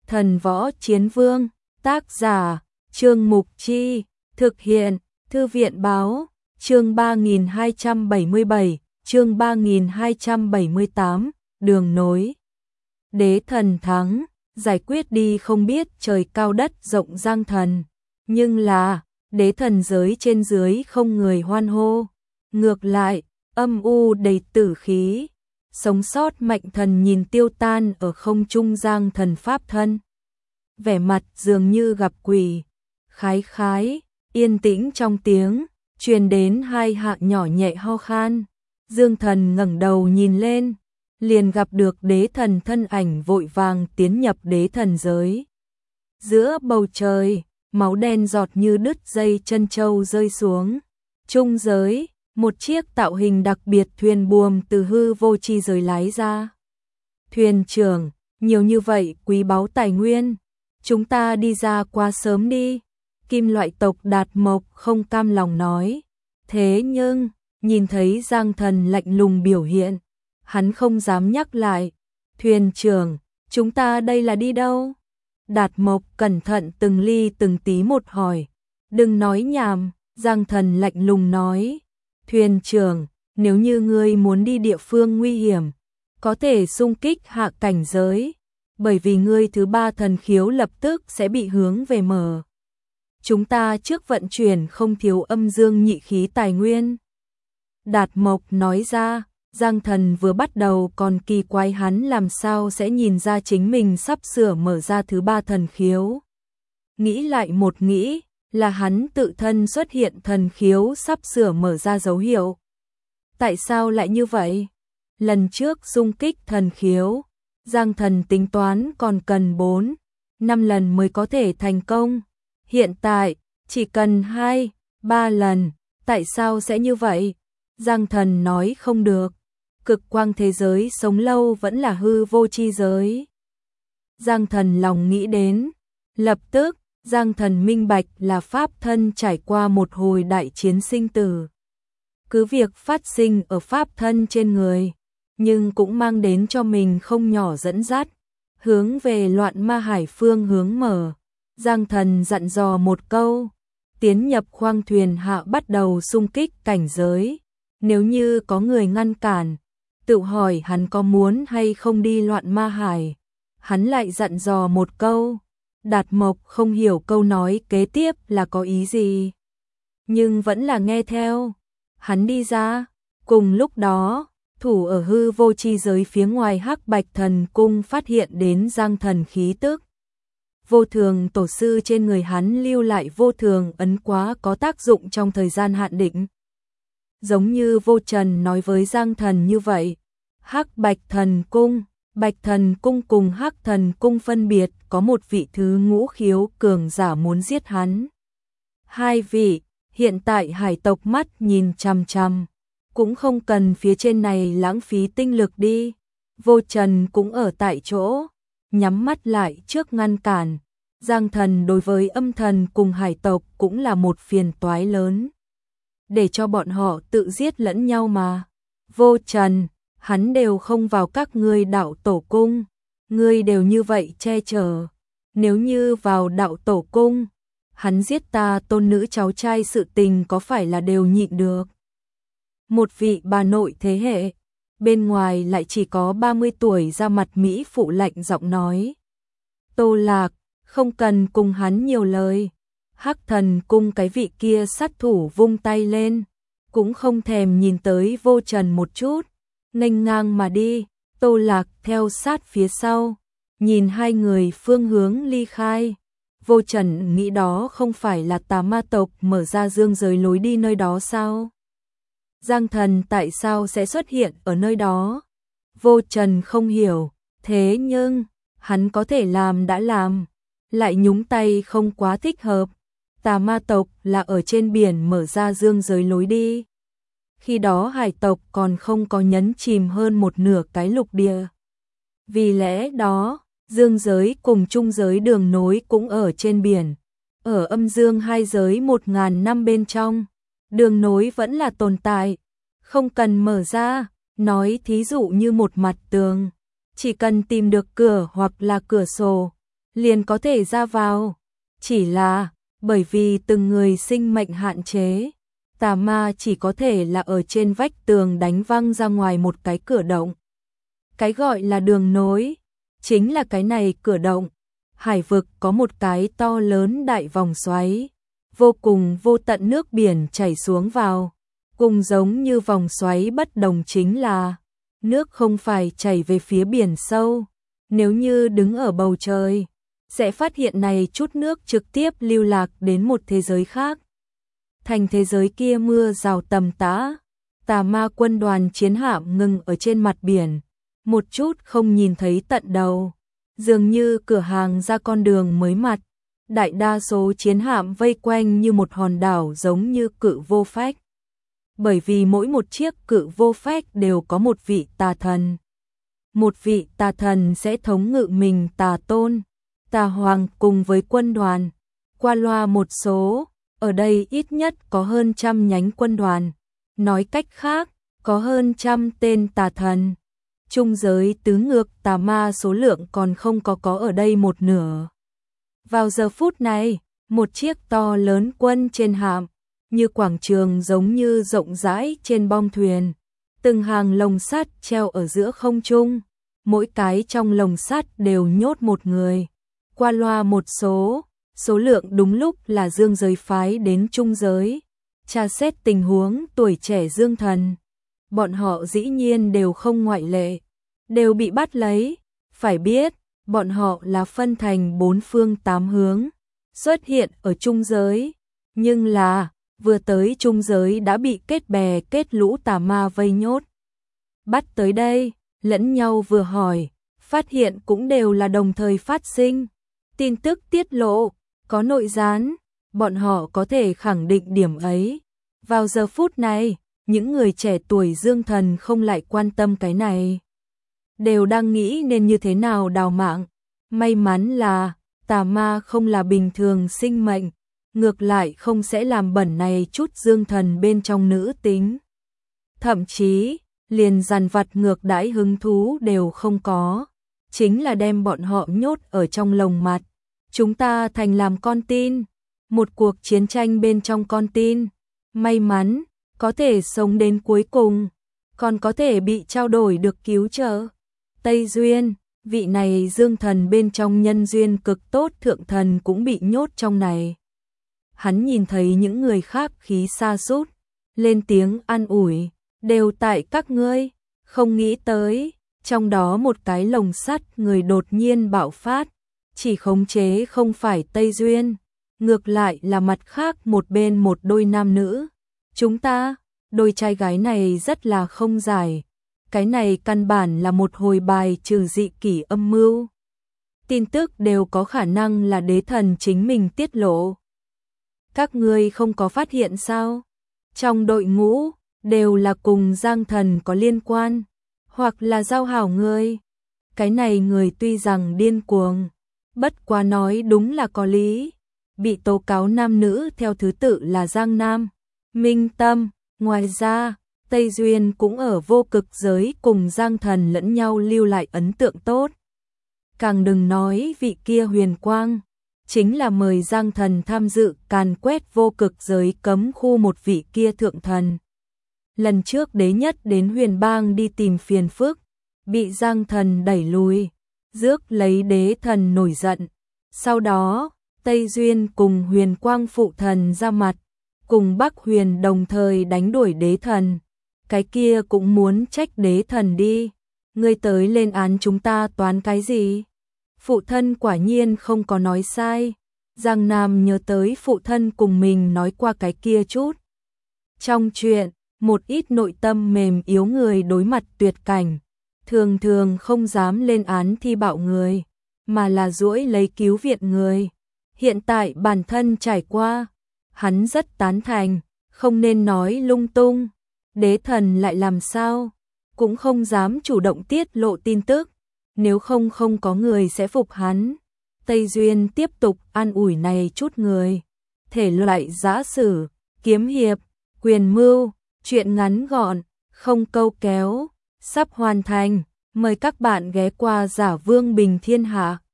Thần Võ Chiến Vương, tác giả, Trương Mục Chi, thực hiện, Thư viện Báo, chương 3277, chương 3278, đường nối. Đế thần thắng, giải quyết đi không biết trời cao đất rộng Giang Thần, nhưng là, đế thần giới trên dưới không người hoan hô, ngược lại, âm u đầy tử khí. Sống sót Mạnh Thần nhìn tiêu tan ở không trung Giang Thần pháp thân. Vẻ mặt dường như gặp quỷ, khái khái, yên tĩnh trong tiếng, truyền đến hai hạ nhỏ nhẹ ho khan. Dương Thần ngẩng đầu nhìn lên, liền gặp được đế thần thân ảnh vội vàng tiến nhập đế thần giới. Giữa bầu trời, máu đen giọt như đứt dây chân châu rơi xuống. Trung giới, một chiếc tạo hình đặc biệt thuyền buồm từ hư vô chi giới lái ra. Thuyền trưởng, nhiều như vậy quý báu tài nguyên, chúng ta đi ra quá sớm đi. Kim loại tộc Đạt Mộc không cam lòng nói. Thế nhưng, nhìn thấy Giang Thần lạnh lùng biểu hiện, hắn không dám nhắc lại. Thuyền trưởng, chúng ta đây là đi đâu? Đạt Mộc cẩn thận từng ly từng tí một hỏi. Đừng nói nhảm, Giang Thần lạnh lùng nói. Thuyền trưởng, nếu như ngươi muốn đi địa phương nguy hiểm, có thể xung kích hạ cảnh giới, bởi vì ngươi thứ ba thần khiếu lập tức sẽ bị hướng về mở. Chúng ta trước vận chuyển không thiếu âm dương nhị khí tài nguyên. Đạt Mộc nói ra, Giang Thần vừa bắt đầu còn kỳ quái hắn làm sao sẽ nhìn ra chính mình sắp sửa mở ra thứ ba thần khiếu. Nghĩ lại một nghĩ, là hắn tự thân xuất hiện thần khiếu sắp sửa mở ra dấu hiệu. Tại sao lại như vậy? Lần trước xung kích thần khiếu, Giang Thần tính toán còn cần 4, 5 lần mới có thể thành công. Hiện tại, chỉ cần 2, 3 lần, tại sao sẽ như vậy? Giang Thần nói không được. Cực quang thế giới sống lâu vẫn là hư vô chi giới. Giang Thần lòng nghĩ đến, lập tức, Giang Thần minh bạch là pháp thân trải qua một hồi đại chiến sinh tử. Cứ việc phát sinh ở pháp thân trên người, nhưng cũng mang đến cho mình không nhỏ dẫn dắt, hướng về loạn ma hải phương hướng mở. Giang Thần dặn dò một câu, tiến nhập khoang thuyền hạ bắt đầu xung kích cảnh giới. Nếu như có người ngăn cản, tự hỏi hắn có muốn hay không đi loạn ma hải. Hắn lại dặn dò một câu. Đạt Mộc không hiểu câu nói kế tiếp là có ý gì, nhưng vẫn là nghe theo. Hắn đi ra, cùng lúc đó, thủ ở hư vô chi giới phía ngoài Hắc Bạch Thần Cung phát hiện đến Giang Thần khí tức. Vô thường tổ sư trên người hắn lưu lại vô thường ấn quá có tác dụng trong thời gian hạn định. Giống như Vô Trần nói với Giang Thần như vậy, Hắc Bạch Thần Cung, Bạch Thần Cung cùng Hắc Thần Cung phân biệt có một vị thứ ngũ khiếu cường giả muốn giết hắn. Hai vị, hiện tại hải tộc mắt nhìn chằm chằm, cũng không cần phía trên này lãng phí tinh lực đi. Vô Trần cũng ở tại chỗ, nhắm mắt lại trước ngăn cản. Giang Thần đối với âm thần cùng hải tộc cũng là một phiền toái lớn. Để cho bọn họ tự giết lẫn nhau mà. Vô Trần, hắn đều không vào các ngươi đạo tổ cung, ngươi đều như vậy che chở. Nếu như vào đạo tổ cung, hắn giết ta tôn nữ cháu trai sự tình có phải là đều nhịn được. Một vị bà nội thế hệ, bên ngoài lại chỉ có 30 tuổi ra mặt Mỹ phụ lạnh giọng nói. Tô Lạc, không cần cùng hắn nhiều lời. Hắc Thần Cung cái vị kia sát thủ vung tay lên, cũng không thèm nhìn tới Vô Trần một chút, nghênh ngang mà đi. Tô Lạc theo sát phía sau, nhìn hai người phương hướng ly khai. Vô Trần nghĩ đó không phải là tà ma tộc mở ra dương giới lối đi nơi đó sao? Giang Thần tại sao sẽ xuất hiện ở nơi đó? Vô Trần không hiểu, thế nhưng, hắn có thể làm đã làm, lại nhúng tay không quá thích hợp. Tà ma tộc là ở trên biển mở ra dương giới lối đi. Khi đó hải tộc còn không có nhấn chìm hơn một nửa cái lục địa. Vì lẽ đó, dương giới cùng trung giới đường nối cũng ở trên biển. Ở âm dương hai giới 1000 năm bên trong, đường nối vẫn là tồn tại, không cần mở ra. Nói thí dụ như một mặt tường, chỉ cần tìm được cửa hoặc là cửa sổ, liền có thể ra vào. Chỉ là, bởi vì từng người sinh mệnh hạn chế, tà ma chỉ có thể là ở trên vách tường đánh văng ra ngoài một cái cửa động. Cái gọi là đường nối, chính là cái này cửa động. Hải vực có một cái to lớn đại vòng xoáy, vô cùng vô tận nước biển chảy xuống vào. Cùng giống như vòng xoáy bất đồng chính là, nước không phải chảy về phía biển sâu. Nếu như đứng ở bầu trời, sẽ phát hiện này chút nước trực tiếp lưu lạc đến một thế giới khác. Thành thế giới kia mưa rào tầm tã, tà ma quân đoàn chiến hạm ngừng ở trên mặt biển, một chút không nhìn thấy tận đầu, dường như cửa hàng ra con đường mới mặt. Đại đa số chiến hạm vây quanh như một hòn đảo giống như cự vô phách. Bởi vì mỗi một chiếc cự vô phách đều có một vị tà thần. Một vị tà thần sẽ thống ngự mình tà tôn, tà hoàng cùng với quân đoàn. Qua loa một số, ở đây ít nhất có hơn 100 nhánh quân đoàn. Nói cách khác, có hơn 100 tên tà thần. Trung giới tứ ngược tà ma số lượng còn không có ở đây một nửa. Vào giờ phút này, một chiếc to lớn quân trên hạm, như quảng trường giống như rộng rãi trên bong thuyền. Từng hàng lồng sắt treo ở giữa không trung, mỗi cái trong lồng sắt đều nhốt một người. Qua loa một số lượng đúng lúc là dương giới phái đến trung giới, tra xét tình huống tuổi trẻ dương thần. Bọn họ dĩ nhiên đều không ngoại lệ, đều bị bắt lấy. Phải biết, bọn họ là phân thành 4 phương 8 hướng, xuất hiện ở trung giới. Nhưng là, vừa tới trung giới đã bị kết bè kết lũ tà ma vây nhốt. Bắt tới đây, lẫn nhau vừa hỏi, phát hiện cũng đều là đồng thời phát sinh. Tin tức tiết lộ, có nội gián, bọn họ có thể khẳng định điểm ấy. Vào giờ phút này, những người trẻ tuổi dương thần không lại quan tâm cái này. Đều đang nghĩ nên như thế nào đào mạng. May mắn là, tà ma không là bình thường sinh mệnh, ngược lại không sẽ làm bẩn này chút dương thần bên trong nữ tính. Thậm chí, liền dằn vặt ngược đãi hứng thú đều không có. Chính là đem bọn họ nhốt ở trong lồng mặt. Chúng ta thành làm con tin. Một cuộc chiến tranh bên trong con tin. May mắn, có thể sống đến cuối cùng. Còn có thể bị trao đổi được cứu trợ. Tây Duyên, vị này dương thần bên trong nhân duyên cực tốt thượng thần cũng bị nhốt trong này. Hắn nhìn thấy những người khác khí sa sút, lên tiếng an ủi, đều tại các ngươi, không nghĩ tới, trong đó một cái lồng sắt người đột nhiên bạo phát, chỉ khống chế không phải Tây Duyên, ngược lại là mặt khác một bên một đôi nam nữ. Chúng ta, đôi trai gái này rất là không giải. Cái này căn bản là một hồi bài trừ dị kỷ âm mưu. Tin tức đều có khả năng là đế thần chính mình tiết lộ. Các ngươi không có phát hiện sao? Trong đội ngũ, đều là cùng Giang Thần có liên quan, hoặc là giao hảo người. Cái này người tuy rằng điên cuồng, bất quá nói đúng là có lý. Bị tố cáo nam nữ theo thứ tự là Giang Nam, Minh Tâm, ngoài ra, Tây Duyên cũng ở vô cực giới cùng Giang Thần lẫn nhau lưu lại ấn tượng tốt. Càng đừng nói vị kia Huyền Quang, chính là mời Giang Thần tham dự càn quét vô cực giới cấm khu một vị kia thượng thần. Lần trước đế nhất đến Huyền Bang đi tìm phiền phức, bị Giang Thần đẩy lùi, rước lấy đế thần nổi giận. Sau đó, Tây Duyên cùng Huyền Quang phụ thần ra mặt, cùng Bắc Huyền đồng thời đánh đuổi đế thần. Cái kia cũng muốn trách đế thần đi. Ngươi tới lên án chúng ta toán cái gì? Phụ thân quả nhiên không có nói sai. Giang Nam nhớ tới phụ thân cùng mình nói qua cái kia chút. Trong chuyện, một ít nội tâm mềm yếu người đối mặt tuyệt cảnh, thường thường không dám lên án thi bạo người, mà là duỗi lấy cứu viện người. Hiện tại bản thân trải qua, hắn rất tán thành, không nên nói lung tung. Đế thần lại làm sao, cũng không dám chủ động tiết lộ tin tức, nếu không có người sẽ phục hắn. Tây Duyên tiếp tục an ủi này chút người. Thể loại giã sử, kiếm hiệp, quyền mưu, chuyện ngắn gọn, không câu kéo, sắp hoàn thành. Mời các bạn ghé qua Giả Vương Bình Thiên Hạ.